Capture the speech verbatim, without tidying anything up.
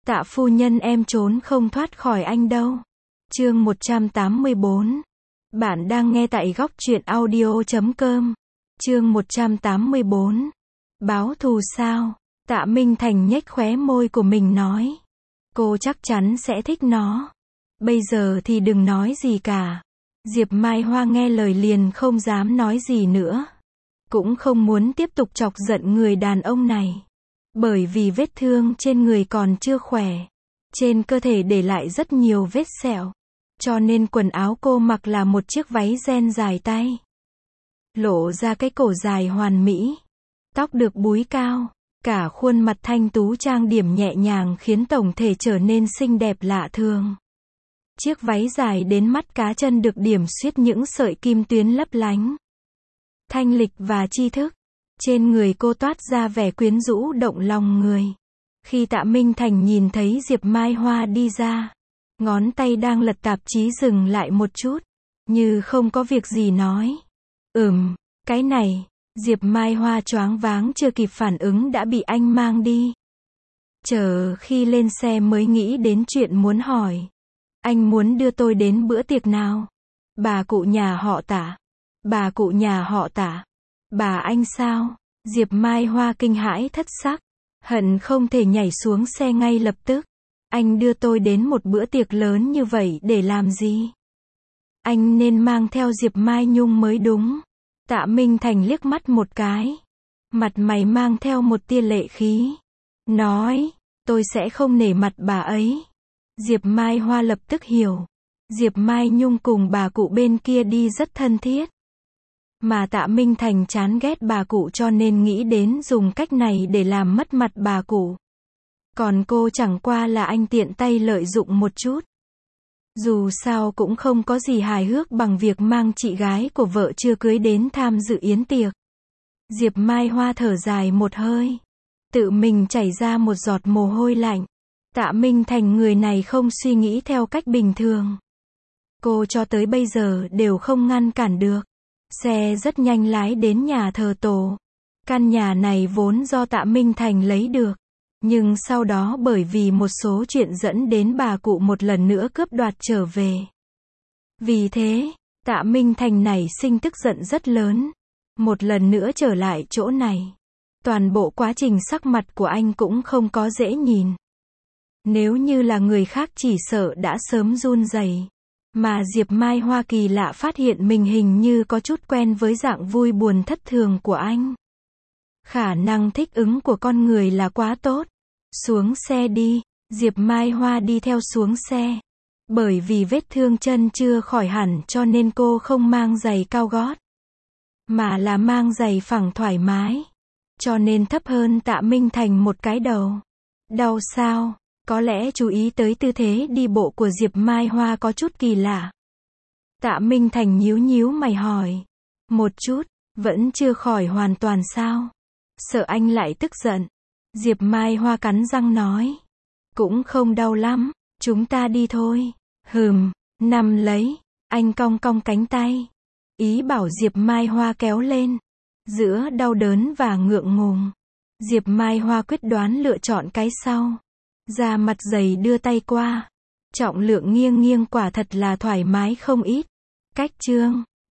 Tạ phu nhân em trốn không thoát khỏi anh đâu. Chương một trăm tám mươi bốn. Bạn đang nghe tại góc truyện audio chấm com. Chương một trăm tám mươi bốn. Báo thù sao? Tạ Minh Thành nhếch khóe môi của mình nói. Cô chắc chắn sẽ thích nó. Bây giờ thì đừng nói gì cả. Diệp Mai Hoa nghe lời liền không dám nói gì nữa. Cũng không muốn tiếp tục chọc giận người đàn ông này. Bởi vì vết thương trên người còn chưa khỏe. Trên cơ thể để lại rất nhiều vết sẹo. Cho nên quần áo cô mặc là một chiếc váy ren dài tay. Lộ ra cái cổ dài hoàn mỹ. Tóc được búi cao. Cả khuôn mặt thanh tú trang điểm nhẹ nhàng khiến tổng thể trở nên xinh đẹp lạ thường. Chiếc váy dài đến mắt cá chân được điểm xuyết những sợi kim tuyến lấp lánh. Thanh lịch và tri thức. Trên người cô toát ra vẻ quyến rũ động lòng người. Khi Tạ Minh Thành nhìn thấy Diệp Mai Hoa đi ra, ngón tay đang lật tạp chí dừng lại một chút, như không có việc gì nói. Ừm, cái này, Diệp Mai Hoa choáng váng chưa kịp phản ứng đã bị anh mang đi. Chờ khi lên xe mới nghĩ đến chuyện muốn hỏi. Anh muốn đưa tôi đến bữa tiệc nào? Bà cụ nhà họ Tạ. Bà cụ nhà họ Tạ. Bà anh sao? Diệp Mai Hoa kinh hãi thất sắc. Hận không thể nhảy xuống xe ngay lập tức. Anh đưa tôi đến một bữa tiệc lớn như vậy để làm gì? Anh nên mang theo Diệp Mai Nhung mới đúng. Tạ Minh Thành liếc mắt một cái. Mặt mày mang theo một tia lệ khí. Nói, tôi sẽ không nể mặt bà ấy. Diệp Mai Hoa lập tức hiểu. Diệp Mai Nhung cùng bà cụ bên kia đi rất thân thiết. Mà Tạ Minh Thành chán ghét bà cụ cho nên nghĩ đến dùng cách này để làm mất mặt bà cụ. Còn cô chẳng qua là anh tiện tay lợi dụng một chút. Dù sao cũng không có gì hài hước bằng việc mang chị gái của vợ chưa cưới đến tham dự yến tiệc. Diệp Mai Hoa thở dài một hơi. Tự mình chảy ra một giọt mồ hôi lạnh. Tạ Minh Thành người này không suy nghĩ theo cách bình thường. Cô cho tới bây giờ đều không ngăn cản được. Xe rất nhanh lái đến nhà thờ tổ. Căn nhà này vốn do Tạ Minh Thành lấy được. Nhưng sau đó bởi vì một số chuyện dẫn đến bà cụ một lần nữa cướp đoạt trở về. Vì thế, Tạ Minh Thành nảy sinh tức giận rất lớn. Một lần nữa trở lại chỗ này. Toàn bộ quá trình sắc mặt của anh cũng không có dễ nhìn. Nếu như là người khác chỉ sợ đã sớm run rẩy. Mà Diệp Mai Hoa kỳ lạ phát hiện mình hình như có chút quen với dạng vui buồn thất thường của anh. Khả năng thích ứng của con người là quá tốt. Xuống xe đi, Diệp Mai Hoa đi theo xuống xe. Bởi vì vết thương chân chưa khỏi hẳn cho nên cô không mang giày cao gót. Mà là mang giày phẳng thoải mái. Cho nên thấp hơn Tạ Minh Thành một cái đầu. Đau sao? Có lẽ chú ý tới tư thế đi bộ của Diệp Mai Hoa có chút kỳ lạ. Tạ Minh Thành nhíu nhíu mày hỏi. Một chút, vẫn chưa khỏi hoàn toàn sao? Sợ anh lại tức giận. Diệp Mai Hoa cắn răng nói. Cũng không đau lắm, chúng ta đi thôi. Hừm, nằm lấy. Anh cong cong cánh tay. Ý bảo Diệp Mai Hoa kéo lên. Giữa đau đớn và ngượng ngùng. Diệp Mai Hoa quyết đoán lựa chọn cái sau. Da mặt dày đưa tay qua. Trọng lượng nghiêng nghiêng quả thật là thoải mái không ít. Cách chương.